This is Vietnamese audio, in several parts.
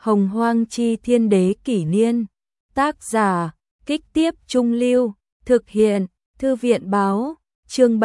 Hồng Hoang Chi Thiên Đế Kỷ Niên. Tác giả, Kích Tiếp Trung Lưu. Thực hiện, Thư viện Báo. Chương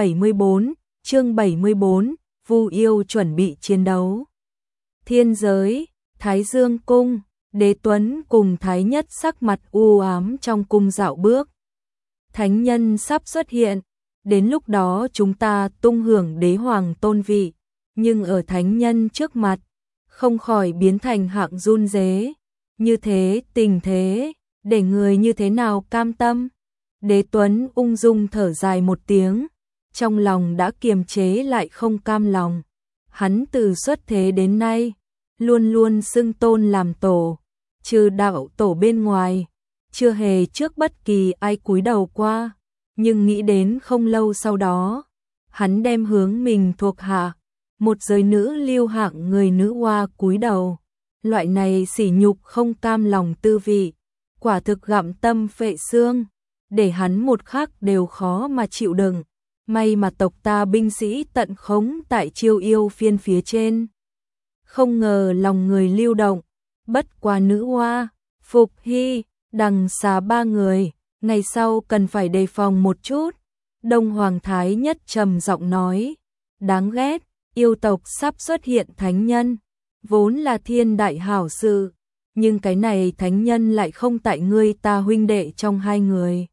74, Vu Yêu chuẩn bị chiến đấu. Thiên giới, Thái Dương Cung, Đế Tuấn cùng Thái Nhất sắc mặt u ám trong cung dạo bước. Thánh nhân sắp xuất hiện, đến lúc đó chúng ta tung hưởng đế hoàng tôn vị, nhưng ở thánh nhân trước mặt, không khỏi biến thành hạng run rế. Như thế tình thế, để người như thế nào cam tâm? Đế Tuấn ung dung thở dài một tiếng, trong lòng đã kiềm chế lại không cam lòng. Hắn từ xuất thế đến nay, luôn luôn xưng tôn làm tổ, trừ đạo tổ bên ngoài, chưa hề trước bất kỳ ai cúi đầu qua. Nhưng nghĩ đến không lâu sau đó, hắn đem hướng mình thuộc hạ, một giới nữ lưu hạng người nữ hoa cúi đầu. Loại này sỉ nhục không cam lòng tư vị, quả thực gặm tâm phệ xương, để hắn một khắc đều khó mà chịu đựng. May mà tộc ta binh sĩ tận khống tại Chiêu Yêu Phiên phía trên. Không ngờ lòng người lưu động, bất quá nữ hoa, Phục Hy, Đằng Xà ba người, ngày sau cần phải đề phòng một chút. Đông Hoàng Thái Nhất trầm giọng nói, đáng ghét, yêu tộc sắp xuất hiện thánh nhân, vốn là thiên đại hảo sự, nhưng cái này thánh nhân lại không tại ngươi ta huynh đệ trong hai người.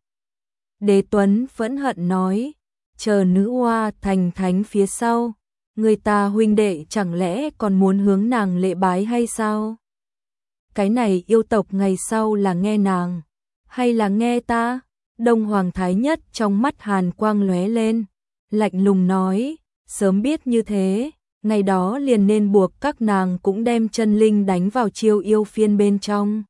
Đế Tuấn phẫn hận nói, chờ nữ hoa thành thánh phía sau, người ta huynh đệ chẳng lẽ còn muốn hướng nàng lễ bái hay sao? Cái này yêu tộc ngày sau là nghe nàng, hay là nghe ta? Đông Hoàng Thái Nhất trong mắt hàn quang lóe lên, lạnh lùng nói, sớm biết như thế, ngày đó liền nên buộc các nàng cũng đem chân linh đánh vào Chiêu Yêu Phiên bên trong.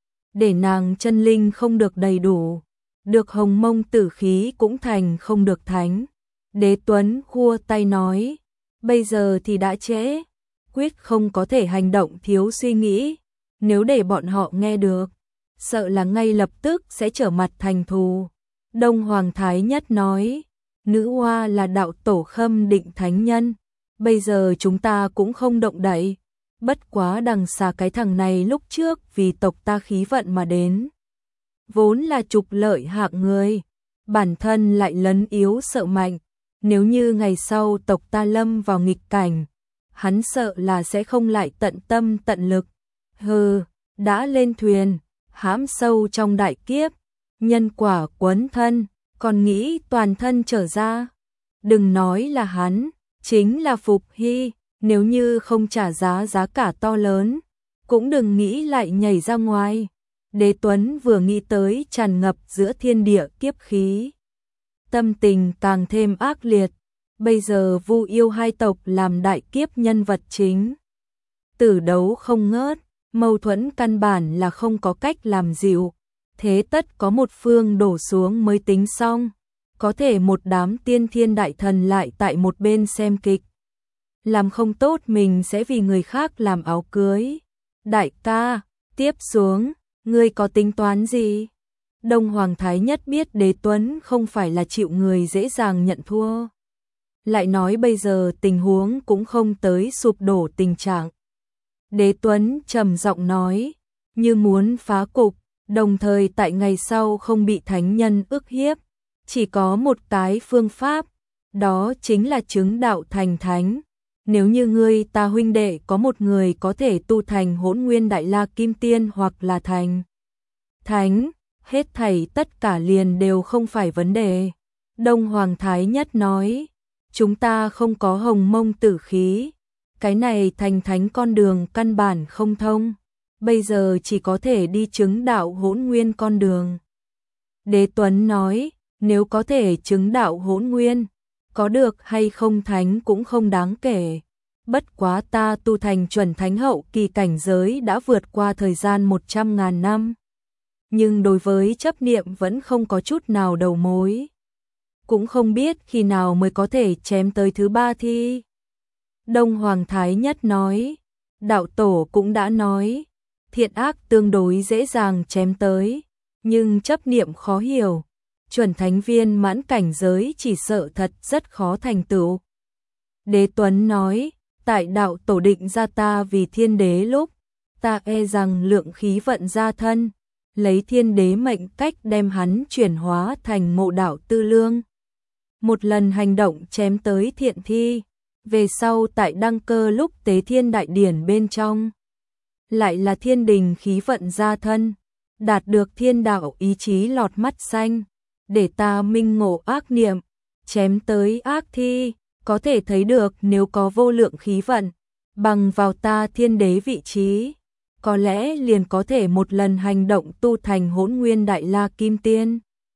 Để nàng chân linh không được đầy đủ, được hồng mông tử khí cũng thành không được thánh. Đế Tuấn khua tay nói, bây giờ thì đã trễ, quyết không có thể hành động thiếu suy nghĩ, nếu để bọn họ nghe được, sợ là ngay lập tức sẽ trở mặt thành thù. Đông Hoàng Thái Nhất nói, nữ hoa là đạo tổ khâm định thánh nhân, bây giờ chúng ta cũng không động đậy, bất quá Đằng Xà cái thằng này lúc trước vì tộc ta khí vận mà đến. Vốn là trục lợi hạng người, bản thân lại lấn yếu sợ mạnh, nếu như ngày sau tộc ta lâm vào nghịch cảnh, hắn sợ là sẽ không lại tận tâm tận lực. Hừ, đã lên thuyền, hãm sâu trong đại kiếp, nhân quả quấn thân, còn nghĩ toàn thân trở ra. Đừng nói là hắn, chính là Phục Hy, nếu như không trả giá cả to lớn, cũng đừng nghĩ lại nhảy ra ngoài. Đế Tuấn vừa nghĩ tới tràn ngập giữa thiên địa kiếp khí, tâm tình càng thêm ác liệt. Bây giờ Vu Yêu hai tộc làm đại kiếp nhân vật chính, tử đấu không ngớt, mâu thuẫn căn bản là không có cách làm dịu, thế tất có một phương đổ xuống mới tính xong. Có thể một đám tiên thiên đại thần lại tại một bên xem kịch, làm không tốt mình sẽ vì người khác làm áo cưới. Đại ca, tiếp xuống, ngươi có tính toán gì? Đông Hoàng Thái Nhất biết Đế Tuấn không phải là chịu người dễ dàng nhận thua, lại nói bây giờ tình huống cũng không tới sụp đổ tình trạng. Đế Tuấn trầm giọng nói, như muốn phá cục, đồng thời tại ngày sau không bị thánh nhân ức hiếp, chỉ có một cái phương pháp, đó chính là chứng đạo thành thánh. Nếu như ngươi ta huynh đệ có một người có thể tu thành Hỗn Nguyên Đại La Kim Tiên hoặc là thành thánh, hết thảy tất cả liền đều không phải vấn đề. Đông Hoàng Thái Nhất nói, chúng ta không có hồng mông tử khí, cái này thành thánh con đường căn bản không thông, bây giờ chỉ có thể đi chứng đạo Hỗn Nguyên con đường. Đế Tuấn nói, nếu có thể chứng đạo Hỗn Nguyên, có được hay không thánh cũng không đáng kể. Bất quá ta tu thành chuẩn thánh hậu kỳ cảnh giới đã vượt qua thời gian 100.000 năm. Nhưng đối với chấp niệm vẫn không có chút nào đầu mối. Cũng không biết khi nào mới có thể chém tới thứ ba thi. Đông Hoàng Thái Nhất nói, đạo tổ cũng đã nói, thiện ác tương đối dễ dàng chém tới, nhưng chấp niệm khó hiểu. Chuẩn thánh viên mãn cảnh giới chỉ sợ thật rất khó thành tựu. Đế Tuấn nói, tại đạo tổ định ra ta vì thiên đế lúc, ta e rằng lượng khí vận gia thân, lấy thiên đế mệnh cách đem hắn chuyển hóa thành Ngộ Đạo Tư Lương. Một lần hành động chém tới thiện thi, về sau tại đăng cơ lúc tế thiên đại điển bên trong, lại là thiên đình khí vận gia thân, đạt được thiên đạo ý chí lọt mắt xanh, để ta minh ngộ ác niệm, chém tới ác thi, có thể thấy được nếu có vô lượng khí vận, bằng vào ta thiên đế vị trí, có lẽ liền có thể một lần hành động tu thành Hỗn Nguyên Đại La Kim Tiên.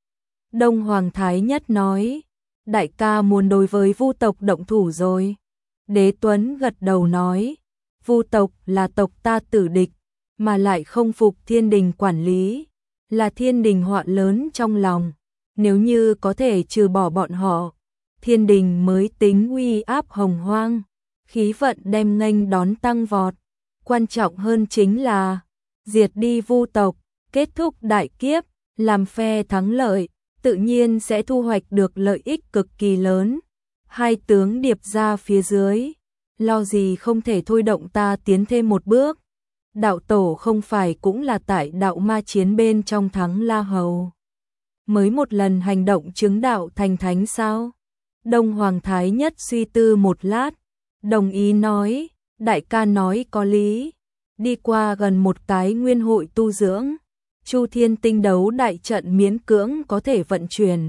Đông Hoàng Thái Nhất nói, đại ca muốn đối với Vu tộc động thủ rồi. Đế Tuấn gật đầu nói, Vu tộc là tộc ta tử địch, mà lại không phục thiên đình quản lý, là thiên đình họa lớn trong lòng. Nếu như có thể trừ bỏ bọn họ, thiên đình mới tính uy áp hồng hoang, khí vận đem nghênh đón tăng vọt. Quan trọng hơn chính là diệt đi Vu tộc, kết thúc đại kiếp, làm phe thắng lợi, tự nhiên sẽ thu hoạch được lợi ích cực kỳ lớn. Hai tướng điệp ra phía dưới, lo gì không thể thôi động ta tiến thêm một bước. Đạo tổ không phải cũng là tại đạo ma chiến bên trong thắng La Hầu, mới một lần hành động chứng đạo thành thánh sao? Đông Hoàng Thái Nhất suy tư một lát, đồng ý nói, đại ca nói có lý. Đi qua gần một cái nguyên hội tu dưỡng, Chu Thiên Tinh Đấu đại trận miễn cưỡng có thể vận chuyển.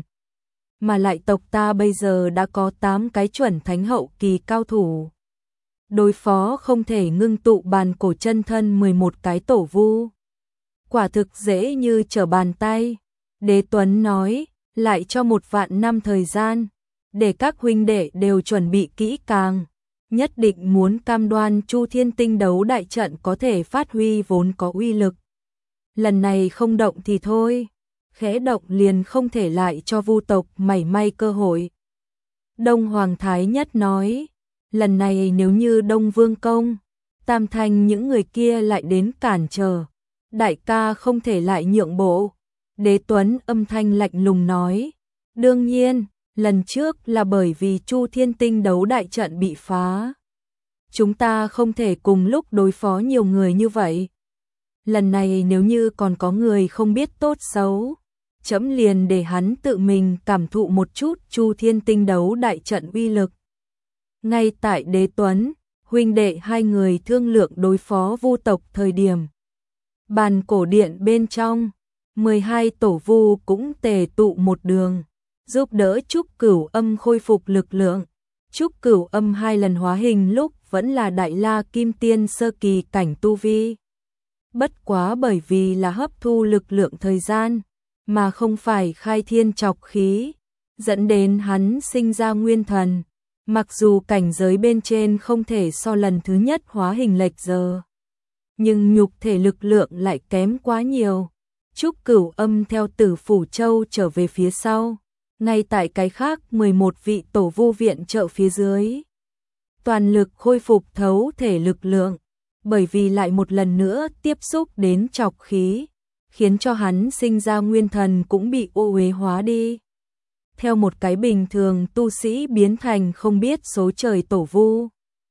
Mà lại tộc ta bây giờ đã có 8 cái chuẩn thánh hậu kỳ cao thủ. Đối phó không thể ngưng tụ bàn cổ chân thân 11 cái tổ vu. Quả thực dễ như trở bàn tay. Đế Tuấn nói, lại cho 1 vạn năm thời gian, để các huynh đệ đều chuẩn bị kỹ càng. Nhất định muốn cam đoan Chu Thiên Tinh Đấu đại trận có thể phát huy vốn có uy lực. Lần này không động thì thôi, khẽ động liền không thể lại cho Vu tộc mảy may cơ hội. Đông Hoàng Thái Nhất nói, lần này nếu như Đông Vương Công, Tam Thanh những người kia lại đến cản trở, đại ca không thể lại nhượng bộ. Đế Tuấn âm thanh lạnh lùng nói, đương nhiên, lần trước là bởi vì Chu Thiên Tinh Đấu đại trận bị phá. Chúng ta không thể cùng lúc đối phó nhiều người như vậy. Lần này nếu như còn có người không biết tốt xấu, chấm liền để hắn tự mình cảm thụ một chút Chu Thiên Tinh Đấu đại trận uy lực. Ngay tại Đế Tuấn, huynh đệ hai người thương lượng đối phó Vu tộc thời điểm, bàn cổ điện bên trong, 12 tổ vu cũng tề tụ một đường, giúp đỡ Trúc Cửu Âm khôi phục lực lượng. Trúc Cửu Âm 2 lần hóa hình lúc vẫn là Đại La Kim Tiên sơ kỳ cảnh tu vi. Bất quá bởi vì là hấp thu lực lượng thời gian, mà không phải khai thiên trọc khí, dẫn đến hắn sinh ra nguyên thần. Mặc dù cảnh giới bên trên không thể so lần thứ nhất hóa hình lệch giờ, nhưng nhục thể lực lượng lại kém quá nhiều. Trúc Cửu Âm theo Tử Phủ Châu trở về phía sau, ngay tại cái khác 11 vị tổ vu viện trợ phía dưới, toàn lực khôi phục thấu thể lực lượng, bởi vì lại một lần nữa tiếp xúc đến trọc khí, khiến cho hắn sinh ra nguyên thần cũng bị ô uế hóa đi. Theo một cái bình thường tu sĩ biến thành không biết số trời tổ vu.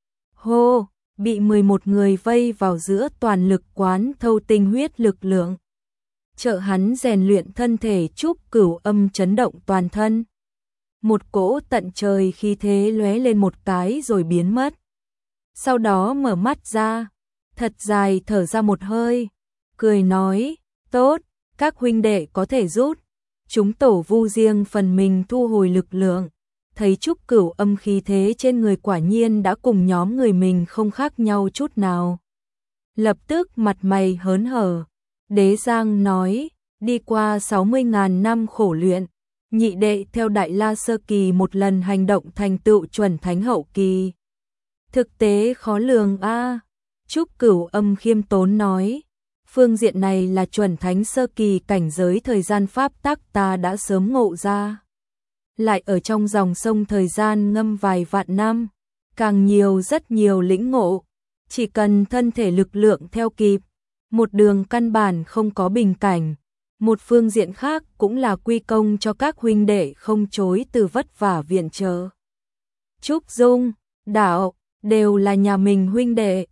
Hô, bị 11 người vây vào giữa toàn lực quán thâu tinh huyết lực lượng. Trợ hắn rèn luyện thân thể. Trúc Cửu Âm chấn động toàn thân. Một cỗ tận trời khí thế lóe lên một cái rồi biến mất. Sau đó mở mắt ra, thật dài thở ra một hơi, cười nói, tốt, các huynh đệ có thể rút. Chúng tổ vu riêng phần mình thu hồi lực lượng, thấy Trúc Cửu Âm khí thế trên người quả nhiên đã cùng nhóm người mình không khác nhau chút nào. Lập tức mặt mày hớn hở, Đế Giang nói, đi qua 60.000 năm khổ luyện, nhị đệ theo Đại La sơ kỳ một lần hành động thành tựu chuẩn thánh hậu kỳ. Thực tế khó lường a. Trúc Cửu Âm khiêm tốn nói, phương diện này là chuẩn thánh sơ kỳ cảnh giới thời gian pháp tắc ta đã sớm ngộ ra. Lại ở trong dòng sông thời gian ngâm vài vạn năm, càng nhiều rất nhiều lĩnh ngộ, chỉ cần thân thể lực lượng theo kịp, một đường căn bản không có bình cảnh. Một phương diện khác cũng là quy công cho các huynh đệ không chối từ vất vả viện trợ. Trúc Dung, Đạo, đều là nhà mình huynh đệ,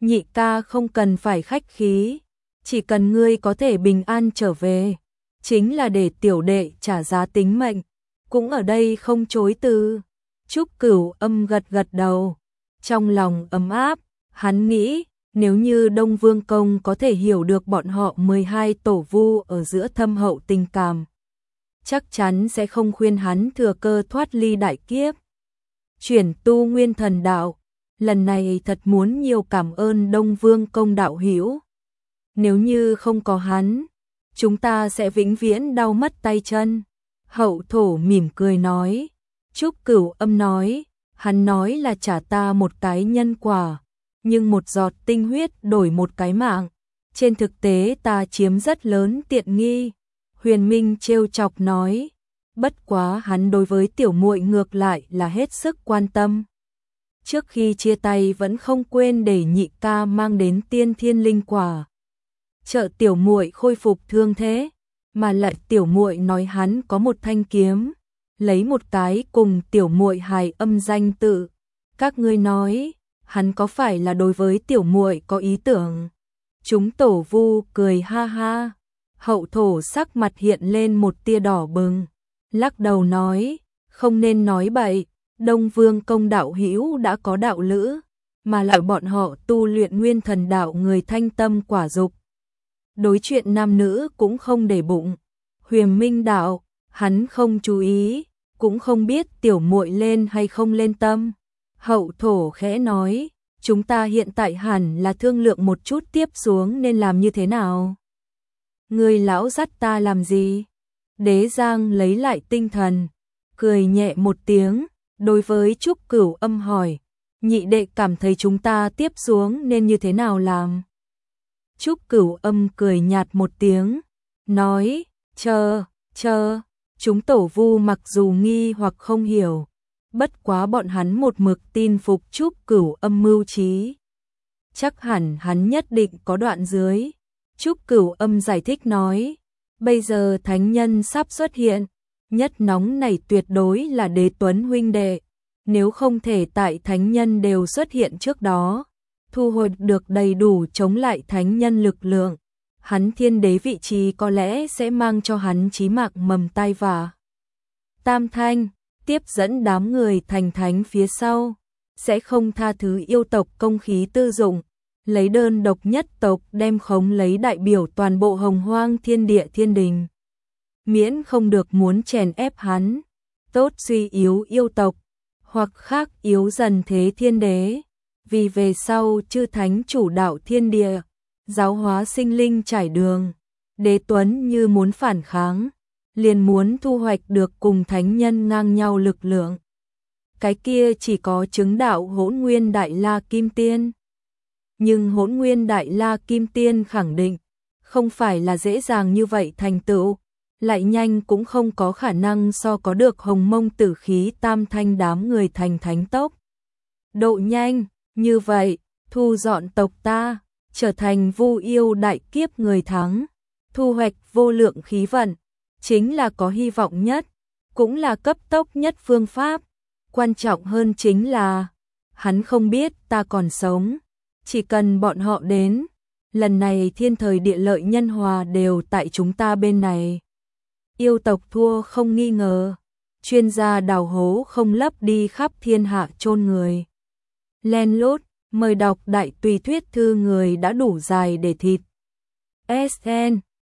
nhị ca không cần phải khách khí, chỉ cần ngươi có thể bình an trở về, chính là để tiểu đệ trả giá tính mệnh, cũng ở đây không chối từ. Trúc Cửu Âm gật gật đầu, trong lòng ấm áp, hắn nghĩ, nếu như Đông Vương Công có thể hiểu được bọn họ 12 tổ vu ở giữa thâm hậu tình cảm, chắc chắn sẽ không khuyên hắn thừa cơ thoát ly đại kiếp, chuyển tu nguyên thần đạo. Lần này thật muốn nhiều cảm ơn Đông Vương Công đạo hữu. Nếu như không có hắn, chúng ta sẽ vĩnh viễn đau mất tay chân. Hậu thổ mỉm cười nói. Trúc Cửu Âm nói, hắn nói là trả ta một cái nhân quả, nhưng một giọt tinh huyết đổi một cái mạng. Trên thực tế ta chiếm rất lớn tiện nghi. Huyền Minh trêu chọc nói, bất quá hắn đối với tiểu muội ngược lại là hết sức quan tâm. Trước khi chia tay vẫn không quên để nhị ca mang đến tiên thiên linh quả, trợ tiểu muội khôi phục thương thế, mà lại tiểu muội nói hắn có một thanh kiếm, lấy một cái cùng tiểu muội hài âm danh tự. Các ngươi nói, hắn có phải là đối với tiểu muội có ý tưởng? Chúng tổ vu cười ha ha. Hậu thổ sắc mặt hiện lên một tia đỏ bừng, lắc đầu nói, không nên nói bậy, Đông Vương Công đạo hữu đã có đạo lữ, mà lại bọn họ tu luyện nguyên thần đạo người thanh tâm quả dục. Đối chuyện nam nữ cũng không để bụng. Huyền Minh đạo, hắn không chú ý, cũng không biết tiểu muội lên hay không lên tâm. Hậu thổ khẽ nói, chúng ta hiện tại hẳn là thương lượng một chút tiếp xuống nên làm như thế nào. Người lão dắt ta làm gì? Đế Giang lấy lại tinh thần, cười nhẹ một tiếng, đối với Trúc Cửu Âm hỏi, nhị đệ cảm thấy chúng ta tiếp xuống nên như thế nào làm? Trúc Cửu Âm cười nhạt một tiếng, nói, chờ, chúng tổ vu mặc dù nghi hoặc không hiểu, bất quá bọn hắn một mực tin phục Trúc Cửu Âm mưu trí. Chắc hẳn hắn nhất định có đoạn dưới. Trúc Cửu Âm giải thích nói, bây giờ thánh nhân sắp xuất hiện, nhất nóng này tuyệt đối là Đế Tuấn huynh đệ, nếu không thể tại thánh nhân đều xuất hiện trước đó, thu hồi được đầy đủ chống lại thánh nhân lực lượng, hắn thiên đế vị trí có lẽ sẽ mang cho hắn chí mạng mầm tai vạ. Tam Thanh tiếp dẫn đám người thành thánh phía sau, sẽ không tha thứ yêu tộc công khí tư dụng, lấy đơn độc nhất tộc đem khống lấy đại biểu toàn bộ hồng hoang thiên địa thiên đình. Miễn không được muốn chèn ép hắn, tốt suy yếu yêu tộc, hoặc khác yếu dần thế thiên đế, vì về sau chư thánh chủ đạo thiên địa, giáo hóa sinh linh trải đường. Đế Tuấn như muốn phản kháng, liền muốn thu hoạch được cùng thánh nhân ngang nhau lực lượng. Cái kia chỉ có chứng đạo Hỗn Nguyên Đại La Kim Tiên. Nhưng Hỗn Nguyên Đại La Kim Tiên khẳng định, không phải là dễ dàng như vậy thành tựu, lại nhanh cũng không có khả năng so có được Hồng Mông Tử Khí Tam Thanh đám người thành thánh tốc. Độ nhanh, như vậy, thu dọn tộc ta, trở thành Vu Yêu đại kiếp người thắng, thu hoạch vô lượng khí vận, chính là có hy vọng nhất, cũng là cấp tốc nhất phương pháp. Quan trọng hơn chính là, hắn không biết ta còn sống, chỉ cần bọn họ đến, lần này thiên thời địa lợi nhân hòa đều tại chúng ta bên này. Yêu tộc thua không nghi ngờ, chuyên gia đào hố không lấp đi khắp thiên hạ chôn người. Len lút, mời đọc đại tùy thuyết thư người đã đủ dài để thịt. SN